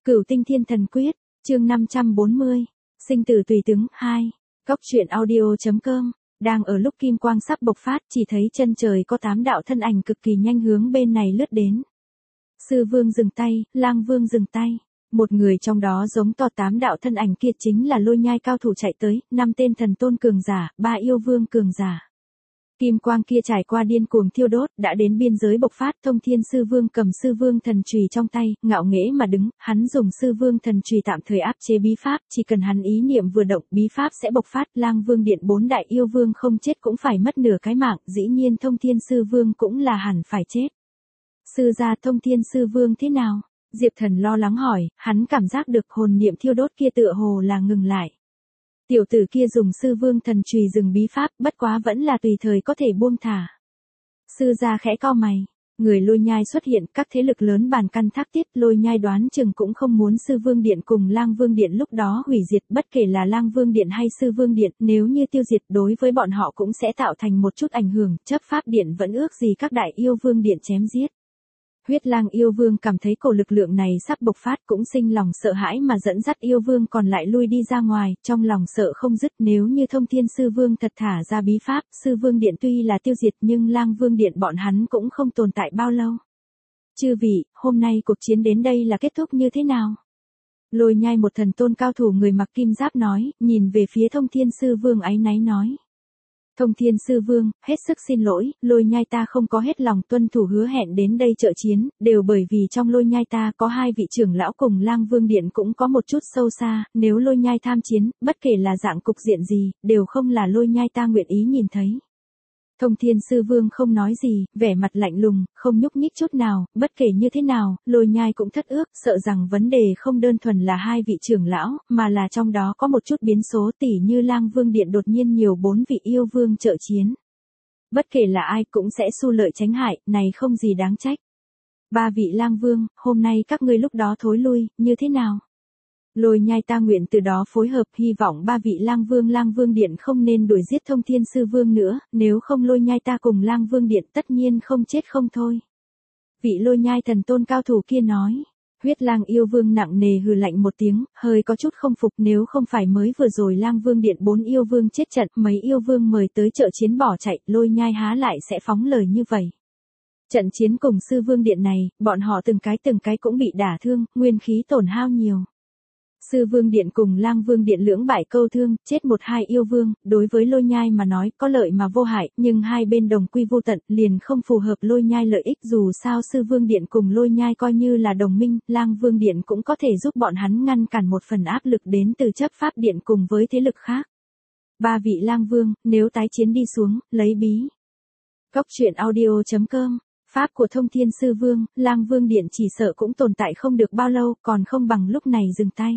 Cửu Tinh Thiên Thần Quyết, chương 540, sinh tử tùy tướng 2, Cốc truyện audio.com, đang ở lúc kim quang sắp bộc phát chỉ thấy chân trời có 8 đạo thân ảnh cực kỳ nhanh hướng bên này lướt đến. Sư Vương dừng tay, Lang Vương dừng tay, một người trong đó giống to 8 đạo thân ảnh kia chính là Lôi Nhai cao thủ chạy tới, 5 tên thần tôn cường giả, 3 yêu vương cường giả. Kim quang kia trải qua điên cuồng thiêu đốt, đã đến biên giới bộc phát. Thông Thiên Sư Vương cầm Sư Vương thần chùy trong tay, ngạo nghễ mà đứng, hắn dùng Sư Vương thần chùy tạm thời áp chế bí pháp, chỉ cần hắn ý niệm vừa động, bí pháp sẽ bộc phát. Lang Vương điện 4 đại yêu vương không chết cũng phải mất nửa cái mạng, dĩ nhiên Thông Thiên Sư Vương cũng là hẳn phải chết. Sư gia Thông Thiên Sư Vương thế nào? Diệp Thần lo lắng hỏi, hắn cảm giác được hồn niệm thiêu đốt kia tựa hồ là ngừng lại. Tiểu tử kia dùng Sư Vương thần chùy dừng bí pháp, bất quá vẫn là tùy thời có thể buông thả. Sư gia khẽ cau mày, người Lôi Nhai xuất hiện, các thế lực lớn bàn căn thác tiết, Lôi Nhai đoán chừng cũng không muốn Sư Vương điện cùng Lang Vương điện lúc đó hủy diệt, bất kể là Lang Vương điện hay Sư Vương điện, nếu như tiêu diệt đối với bọn họ cũng sẽ tạo thành một chút ảnh hưởng, chấp pháp điện vẫn ước gì các đại yêu vương điện chém giết. Huyết Lang yêu vương cảm thấy cổ lực lượng này sắp bộc phát cũng sinh lòng sợ hãi mà dẫn dắt yêu vương còn lại lui đi ra ngoài, trong lòng sợ không dứt. Nếu như Thông Thiên Sư Vương thật thả ra bí pháp, Sư Vương điện tuy là tiêu diệt nhưng Lang Vương điện bọn hắn cũng không tồn tại bao lâu. Chư vị, hôm nay cuộc chiến đến đây là kết thúc như thế nào? Lôi Nhai một thần tôn cao thủ người mặc kim giáp nói, nhìn về phía Thông Thiên Sư Vương áy náy nói. Thông Thiên Sư Vương, hết sức xin lỗi, Lôi Nhai ta không có hết lòng tuân thủ hứa hẹn đến đây trợ chiến, đều bởi vì trong Lôi Nhai ta có 2 vị trưởng lão cùng Lang Vương điện cũng có một chút sâu xa, nếu Lôi Nhai tham chiến, bất kể là dạng cục diện gì, đều không là Lôi Nhai ta nguyện ý nhìn thấy. Thông Thiên Sư Vương không nói gì, vẻ mặt lạnh lùng, không nhúc nhích chút nào, bất kể như thế nào, Lôi Nhai cũng thất ước, sợ rằng vấn đề không đơn thuần là 2 vị trưởng lão, mà là trong đó có một chút biến số, tỉ như Lang Vương điện đột nhiên nhiều 4 vị yêu vương trợ chiến. Bất kể là ai cũng sẽ xu lợi tránh hại, này không gì đáng trách. 3 vị Lang Vương, hôm nay các ngươi lúc đó thối lui, như thế nào? Lôi Nhai ta nguyện từ đó phối hợp, hy vọng 3 vị Lang Vương điện không nên đuổi giết Thông Thiên Sư Vương nữa, nếu không Lôi Nhai ta cùng Lang Vương điện tất nhiên không chết không thôi. Vị Lôi Nhai thần tôn cao thủ kia nói. Huyết Lang yêu vương nặng nề hừ lạnh một tiếng, hơi có chút không phục, nếu không phải mới vừa rồi Lang Vương điện 4 yêu vương chết trận, mấy yêu vương mời tới trợ chiến bỏ chạy, Lôi Nhai há lại sẽ phóng lời như vậy. Trận chiến cùng Sư Vương điện này, bọn họ từng cái cũng bị đả thương, nguyên khí tổn hao nhiều. Sư Vương điện cùng Lang Vương điện lưỡng bại câu thương, chết 1-2 yêu vương, đối với Lôi Nhai mà nói có lợi mà vô hại, nhưng hai bên đồng quy vô tận, liền không phù hợp Lôi Nhai lợi ích. Dù sao Sư Vương điện cùng Lôi Nhai coi như là đồng minh, Lang Vương điện cũng có thể giúp bọn hắn ngăn cản một phần áp lực đến từ chấp pháp điện cùng với thế lực khác. 3 vị Lang Vương, nếu tái chiến đi xuống, lấy bí. Cốc truyện audio.com. Pháp của Thông Thiên Sư Vương, Lang Vương điện chỉ sợ cũng tồn tại không được bao lâu, còn không bằng lúc này dừng tay.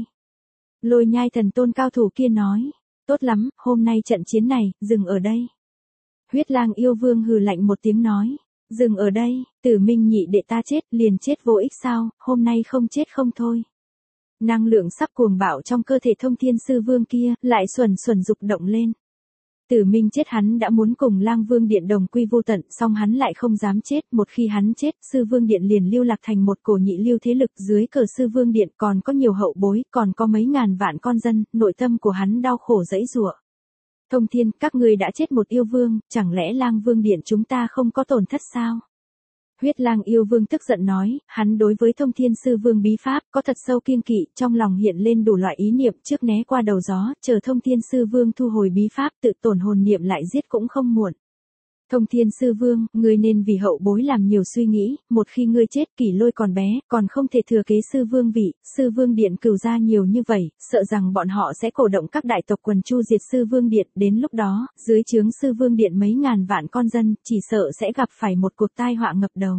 Lôi Nhai thần tôn cao thủ kia nói, tốt lắm, hôm nay trận chiến này, dừng ở đây. Huyết Lang yêu vương hừ lạnh một tiếng nói, dừng ở đây, Tử Minh nhị đệ ta chết, liền chết vô ích sao, hôm nay không chết không thôi. Năng lượng sắp cuồng bạo trong cơ thể Thông Thiên Sư Vương kia, lại xuẩn dục động lên. Tử Minh chết hắn đã muốn cùng Lang Vương điện đồng quy vô tận, song hắn lại không dám chết, một khi hắn chết, Sư Vương điện liền lưu lạc thành một cổ nhị lưu thế lực, dưới cờ Sư Vương điện còn có nhiều hậu bối, còn có mấy ngàn vạn con dân, nội tâm của hắn đau khổ giãy giụa. Thông Thiên, các ngươi đã chết một yêu vương, chẳng lẽ Lang Vương điện chúng ta không có tổn thất sao? Huyết Lang yêu vương tức giận nói, hắn đối với Thông Thiên Sư Vương bí pháp có thật sâu kiêng kỵ, trong lòng hiện lên đủ loại ý niệm, trước né qua đầu gió, chờ Thông Thiên Sư Vương thu hồi bí pháp, tự tổn hồn niệm lại giết cũng không muộn. Thông Thiên Sư Vương, ngươi nên vì hậu bối làm nhiều suy nghĩ, một khi ngươi chết, Kỷ Lôi còn bé, còn không thể thừa kế Sư Vương vị, Sư Vương điện cửu gia nhiều như vậy, sợ rằng bọn họ sẽ cổ động các đại tộc quần chu diệt Sư Vương điện, đến lúc đó, dưới trướng Sư Vương điện mấy ngàn vạn con dân, chỉ sợ sẽ gặp phải một cuộc tai họa ngập đầu.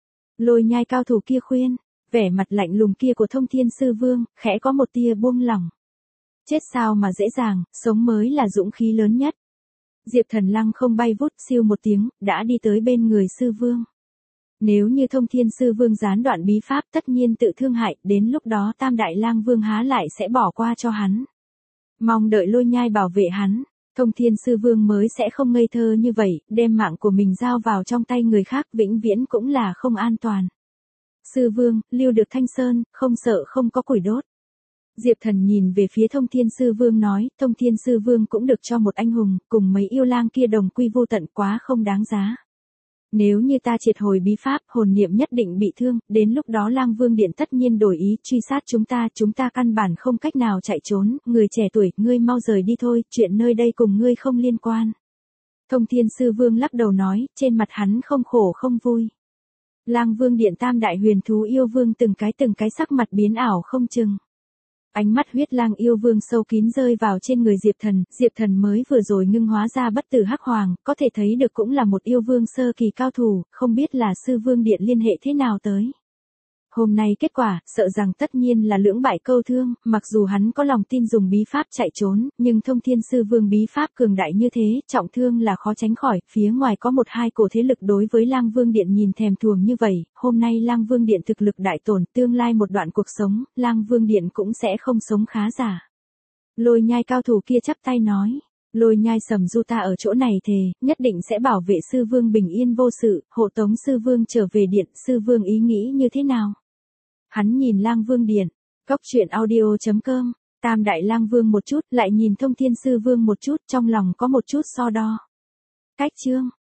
Lôi Nhai cao thủ kia khuyên, vẻ mặt lạnh lùng kia của Thông Thiên Sư Vương, khẽ có một tia buông lỏng. Chết sao mà dễ dàng, sống mới là dũng khí lớn nhất. Diệp Thần lăng không bay vút, siêu một tiếng, đã đi tới bên người Sư Vương. Nếu như Thông Thiên Sư Vương gián đoạn bí pháp tất nhiên tự thương hại, đến lúc đó Tam Đại Lang Vương há lại sẽ bỏ qua cho hắn. Mong đợi Lôi Nhai bảo vệ hắn, Thông Thiên Sư Vương mới sẽ không ngây thơ như vậy, đem mạng của mình giao vào trong tay người khác vĩnh viễn cũng là không an toàn. Sư vương, lưu được Thanh Sơn, không sợ không có củi đốt. Diệp Thần nhìn về phía Thông Thiên Sư Vương nói, Thông Thiên Sư Vương cũng được cho một anh hùng, cùng mấy yêu lang kia đồng quy vô tận quá không đáng giá. Nếu như ta triệt hồi bí pháp, hồn niệm nhất định bị thương, đến lúc đó Lang Vương Điện tất nhiên đổi ý truy sát chúng ta căn bản không cách nào chạy trốn, người trẻ tuổi, ngươi mau rời đi thôi, chuyện nơi đây cùng ngươi không liên quan. Thông Thiên Sư Vương lắc đầu nói, trên mặt hắn không khổ không vui. Lang Vương Điện tam đại huyền thú yêu vương từng cái sắc mặt biến ảo không chừng. Ánh mắt huyết lang yêu vương sâu kín rơi vào trên người Diệp Thần mới vừa rồi ngưng hóa ra bất tử hắc hoàng, có thể thấy được cũng là một yêu vương sơ kỳ cao thủ, không biết là Sư Vương Điện liên hệ thế nào tới. Hôm nay kết quả, sợ rằng tất nhiên là lưỡng bại câu thương, mặc dù hắn có lòng tin dùng bí pháp chạy trốn, nhưng Thông Thiên Sư Vương bí pháp cường đại như thế, trọng thương là khó tránh khỏi, phía ngoài có một hai cổ thế lực đối với Lang Vương Điện nhìn thèm thuồng như vậy, hôm nay Lang Vương Điện thực lực đại tổn, tương lai một đoạn cuộc sống, Lang Vương Điện cũng sẽ không sống khá giả. Lôi Nhai cao thủ kia chắp tay nói. Lôi Nhai Sầm Du ta ở chỗ này thề, nhất định sẽ bảo vệ Sư Vương bình yên vô sự, hộ tống Sư Vương trở về điện, Sư Vương ý nghĩ như thế nào? Hắn nhìn Lang Vương Điện, Cốc Truyện Audio.com, Tam Đại Lang Vương một chút, lại nhìn Thông Thiên Sư Vương một chút, trong lòng có một chút so đo. Cách chương